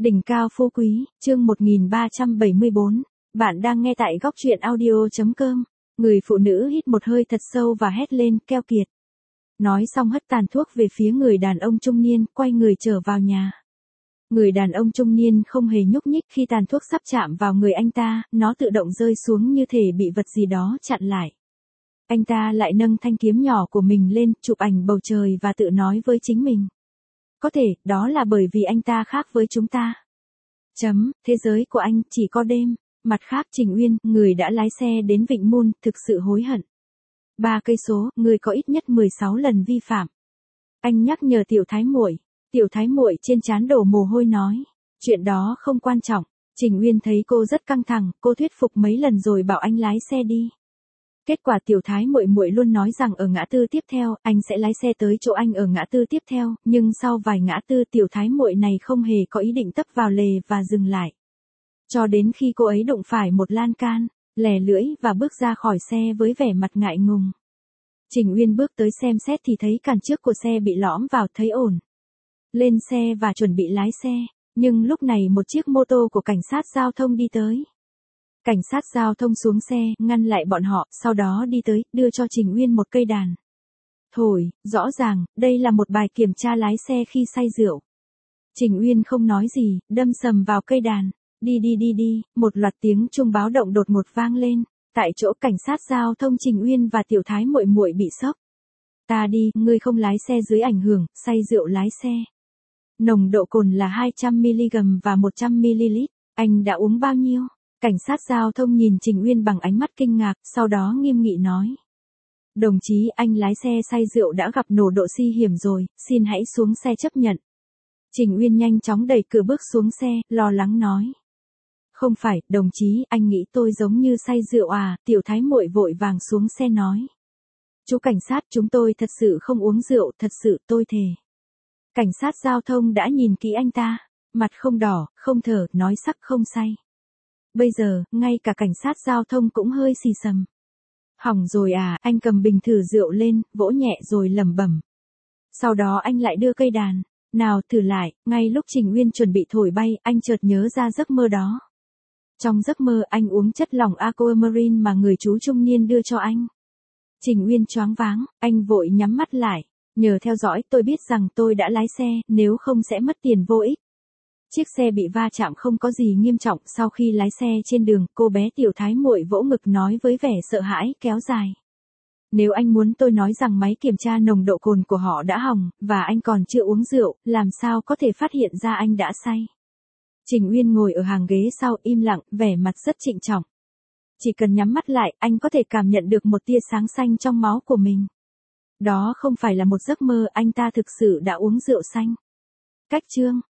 Đỉnh cao phú quý, chương 1374. Bạn đang nghe tại góc truyện audio.com. Người phụ nữ hít một hơi thật sâu và hét lên, keo kiệt. Nói xong hất tàn thuốc về phía người đàn ông trung niên, quay người trở vào nhà. Người đàn ông trung niên không hề nhúc nhích khi tàn thuốc sắp chạm vào người anh ta, nó tự động rơi xuống như thể bị vật gì đó chặn lại. Anh ta lại nâng thanh kiếm nhỏ của mình lên, chụp ảnh bầu trời và tự nói với chính mình. Có thể, đó là bởi vì anh ta khác với chúng ta. Thế giới của anh chỉ có đêm. Mặt khác Trình Uyên, người đã lái xe đến Vịnh Moon, thực sự hối hận. 3 cây số, người có ít nhất 16 lần vi phạm. Anh nhắc nhở Tiểu Thái Muội. Tiểu Thái Muội trên trán đổ mồ hôi nói. Chuyện đó không quan trọng. Trình Uyên thấy cô rất căng thẳng, cô thuyết phục mấy lần rồi bảo anh lái xe đi. Kết quả Tiểu Thái Muội muội luôn nói rằng ở ngã tư tiếp theo, anh sẽ lái xe tới chỗ anh ở ngã tư tiếp theo, nhưng sau vài ngã tư Tiểu Thái Muội này không hề có ý định tấp vào lề và dừng lại. Cho đến khi cô ấy đụng phải một lan can, lè lưỡi và bước ra khỏi xe với vẻ mặt ngại ngùng. Trình Uyên bước tới xem xét thì thấy cản trước của xe bị lõm vào, thấy ổn. Lên xe và chuẩn bị lái xe, nhưng lúc này một chiếc mô tô của cảnh sát giao thông đi tới. Cảnh sát giao thông xuống xe, ngăn lại bọn họ, sau đó đi tới, đưa cho Trình Uyên một cây đàn. Thổi, rõ ràng, đây là một bài kiểm tra lái xe khi say rượu. Trình Uyên không nói gì, đâm sầm vào cây đàn. Đi, một loạt tiếng chuông báo động đột ngột vang lên. Tại chỗ cảnh sát giao thông Trình Uyên và Tiểu Thái Muội muội bị sốc. Ta đi, ngươi không lái xe dưới ảnh hưởng, say rượu lái xe. Nồng độ cồn là 200mg và 100ml. Anh đã uống bao nhiêu? Cảnh sát giao thông nhìn Trình Uyên bằng ánh mắt kinh ngạc, sau đó nghiêm nghị nói. Đồng chí, anh lái xe say rượu đã gặp nổ độ nguy hiểm rồi, xin hãy xuống xe chấp nhận. Trình Uyên nhanh chóng đẩy cửa bước xuống xe, lo lắng nói. Không phải, đồng chí, anh nghĩ tôi giống như say rượu à, Tiểu Thái Muội vội vàng xuống xe nói. Chú cảnh sát, chúng tôi thật sự không uống rượu, thật sự, tôi thề. Cảnh sát giao thông đã nhìn kỹ anh ta, mặt không đỏ, không thở, nói sắc không say. Bây giờ, ngay cả cảnh sát giao thông cũng hơi xì xầm. Hỏng rồi à, anh cầm bình thử rượu lên, vỗ nhẹ rồi lẩm bẩm. Sau đó anh lại đưa cây đàn. Nào thử lại, ngay lúc Trình Uyên chuẩn bị thổi bay, anh chợt nhớ ra giấc mơ đó. Trong giấc mơ anh uống chất lỏng aquamarine mà người chú trung niên đưa cho anh. Trình Uyên choáng váng, anh vội nhắm mắt lại. Nhờ theo dõi tôi biết rằng tôi đã lái xe, nếu không sẽ mất tiền vô ích. Chiếc xe bị va chạm không có gì nghiêm trọng, sau khi lái xe trên đường, cô bé Tiểu Thái Muội vỗ ngực nói với vẻ sợ hãi kéo dài. Nếu anh muốn tôi nói rằng máy kiểm tra nồng độ cồn của họ đã hỏng, và anh còn chưa uống rượu, làm sao có thể phát hiện ra anh đã say. Trình Uyên ngồi ở hàng ghế sau im lặng, vẻ mặt rất trịnh trọng. Chỉ cần nhắm mắt lại, anh có thể cảm nhận được một tia sáng xanh trong máu của mình. Đó không phải là một giấc mơ, anh ta thực sự đã uống rượu xanh. Cách chương